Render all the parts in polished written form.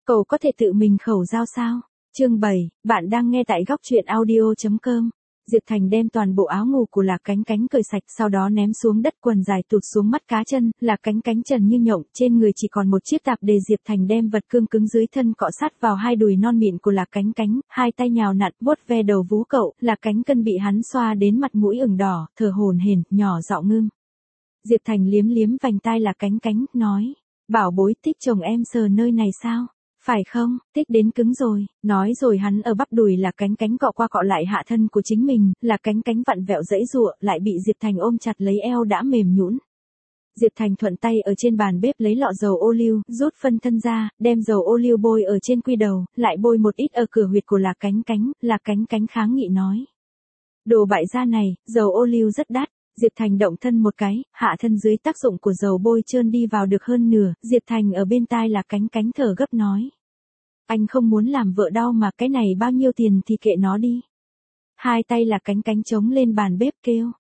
Cậu có thể tự mình khẩu giao sao? Chương 7, bạn đang nghe tại góc truyện audio.com. Diệp Thành đem toàn bộ áo ngủ của Lạc Cánh Cánh cởi sạch, sau đó ném xuống đất, quần dài tụt xuống mắt cá chân, Lạc Cánh Cánh trần như nhộng, trên người chỉ còn một chiếc tạp dề. Diệp Thành đem vật cương cứng dưới thân cọ sát vào hai đùi non mịn của Lạc Cánh Cánh, hai tay nhào nặn vuốt ve đầu vú cậu. Lạc Cánh Cân bị hắn xoa đến mặt mũi ửng đỏ, thở hổn hển, nhỏ giọng ngưng. Diệp Thành liếm liếm vành tai Lạc Cánh Cánh, nói: "Bảo bối, thích chồng em sờ nơi này sao? Phải không, thích đến cứng rồi." Nói rồi hắn ở bắp đùi Lạc Cánh Cánh cọ qua cọ lại hạ thân của chính mình, Lạc Cánh Cánh vặn vẹo giãy giụa, lại bị Diệp Thành ôm chặt lấy eo đã mềm nhũn. Diệp Thành thuận tay ở trên bàn bếp lấy lọ dầu ô liu, rút phân thân ra, đem dầu ô liu bôi ở trên quy đầu, lại bôi một ít ở cửa huyệt của Lạc Cánh Cánh. Lạc Cánh Cánh kháng nghị nói: "Đồ bại gia này, dầu ô liu rất đắt." Diệp Thành động thân một cái, hạ thân dưới tác dụng của dầu bôi trơn đi vào được hơn nửa. Diệp Thành ở bên tai Lạc Cánh Cánh thở gấp nói: "Anh không muốn làm vợ đau mà, cái này bao nhiêu tiền thì kệ nó đi." Hai tay Lạc Cánh Cánh chống lên bàn bếp kêu: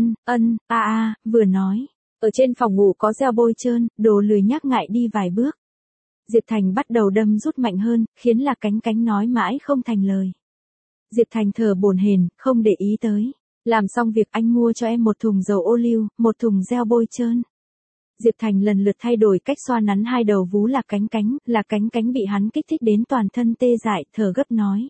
Vừa nói, ở trên phòng ngủ có gieo bôi trơn, đồ lười nhác ngại đi vài bước. Diệp Thành bắt đầu đâm rút mạnh hơn, khiến Lạc Cánh Cánh nói mãi không thành lời. Diệp Thành thở hổn hển, không để ý tới. "Làm xong việc anh mua cho em một thùng dầu ô liu, một thùng gieo bôi trơn." Diệp Thành lần lượt thay đổi cách xoa nắn hai đầu vú Lạc Cánh Cánh. Lạc Cánh Cánh bị hắn kích thích đến toàn thân tê dại, thở gấp nói: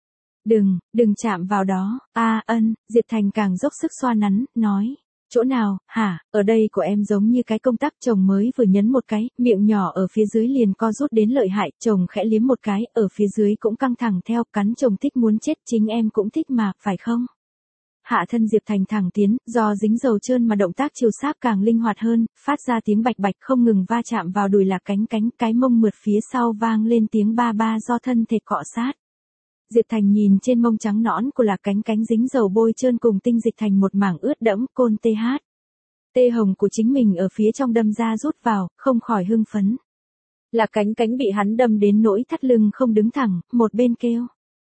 Đừng chạm vào đó." Diệp Thành càng dốc sức xoa nắn, nói: "Chỗ nào, hả?" "Ở đây của em giống như cái công tắc." Chồng mới vừa nhấn một cái, miệng nhỏ ở phía dưới liền co rút đến lợi hại. Chồng khẽ liếm một cái, ở phía dưới cũng căng thẳng theo, cắn chồng thích muốn chết. "Chính em cũng thích mà, phải không?" Hạ thân Diệp Thành thẳng tiến, do dính dầu trơn mà động tác chiều sáp càng linh hoạt hơn, phát ra tiếng bạch bạch không ngừng va chạm vào đùi Lạc Cánh Cánh, cái mông mượt phía sau vang lên tiếng ba ba do thân thể cọ sát. Diệp Thành nhìn trên mông trắng nõn của Lạc Cánh Cánh dính dầu bôi trơn cùng tinh dịch thành một mảng ướt đẫm, côn tê hồng của chính mình ở phía trong đâm ra rút vào, không khỏi hưng phấn. Lạc Cánh Cánh bị hắn đâm đến nỗi thắt lưng không đứng thẳng, một bên kêu: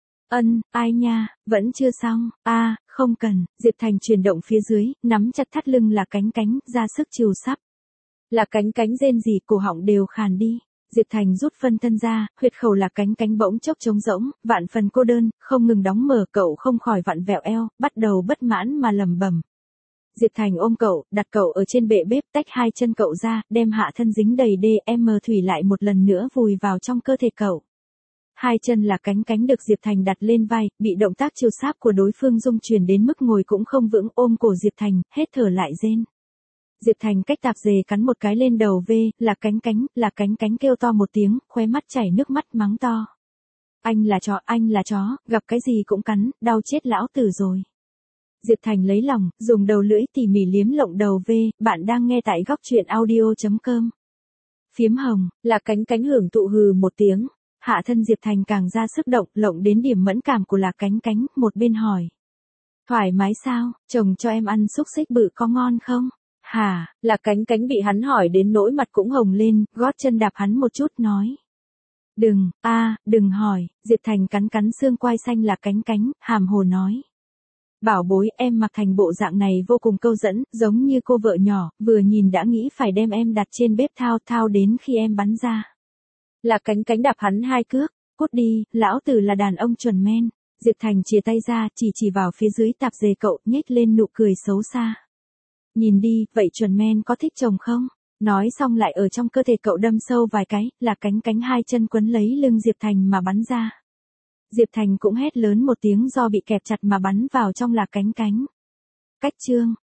"Ai nha, vẫn chưa xong." "Không cần." Diệp Thành chuyển động phía dưới, nắm chặt thắt lưng Lạc Cánh Cánh, ra sức chiều sắp. Lạc Cánh Cánh rên rỉ, cổ họng đều khàn đi. Diệp Thành rút phân thân ra, huyệt khẩu Lạc Cánh Cánh bỗng chốc trống rỗng, vạn phần cô đơn, không ngừng đóng mở. Cậu không khỏi vặn vẹo eo, bắt đầu bất mãn mà lẩm bẩm. Diệp Thành ôm cậu, đặt cậu ở trên bệ bếp, tách hai chân cậu ra, đem hạ thân dính đầy DM thủy lại một lần nữa vùi vào trong cơ thể cậu. Hai chân Lạc Cánh Cánh được Diệp Thành đặt lên vai, bị động tác chiều sáp của đối phương rung chuyển đến mức ngồi cũng không vững, ôm cổ Diệp Thành, hết thở lại rên. Diệp Thành cách tạp dề cắn một cái lên đầu Lạc Cánh Cánh kêu to một tiếng, khóe mắt chảy nước mắt mắng to: anh là chó, gặp cái gì cũng cắn, đau chết lão tử rồi." Diệp Thành lấy lòng, dùng đầu lưỡi tỉ mỉ liếm lộng đầu bạn đang nghe tại góc truyện audio.com. Phiếm hồng, Lạc Cánh Cánh hưởng thụ hừ một tiếng. Hạ thân Diệp Thành càng ra sức động, lộng đến điểm mẫn cảm của Lạc Cánh Cánh, một bên hỏi: "Thoải mái sao, chồng cho em ăn xúc xích bự có ngon không?" "Hả?" Lạc Cánh Cánh bị hắn hỏi đến nỗi mặt cũng hồng lên, gót chân đạp hắn một chút nói: Đừng hỏi." Diệp Thành cắn cắn xương quai xanh Lạc Cánh Cánh, hàm hồ nói: "Bảo bối, em mặc thành bộ dạng này vô cùng câu dẫn, giống như cô vợ nhỏ, vừa nhìn đã nghĩ phải đem em đặt trên bếp thao đến khi em bắn ra." Lạc Cánh Cánh đạp hắn hai cước: "Cút đi, lão tử là đàn ông chuẩn men." Diệp Thành chìa tay ra, chỉ vào phía dưới tạp dề cậu, nhếch lên nụ cười xấu xa: "Nhìn đi, vậy chuẩn men có thích chồng không?" Nói xong lại ở trong cơ thể cậu đâm sâu vài cái. Lạc Cánh Cánh hai chân quấn lấy lưng Diệp Thành mà bắn ra. Diệp Thành cũng hét lớn một tiếng do bị kẹp chặt mà bắn vào trong Lạc Cánh Cánh. Cách chương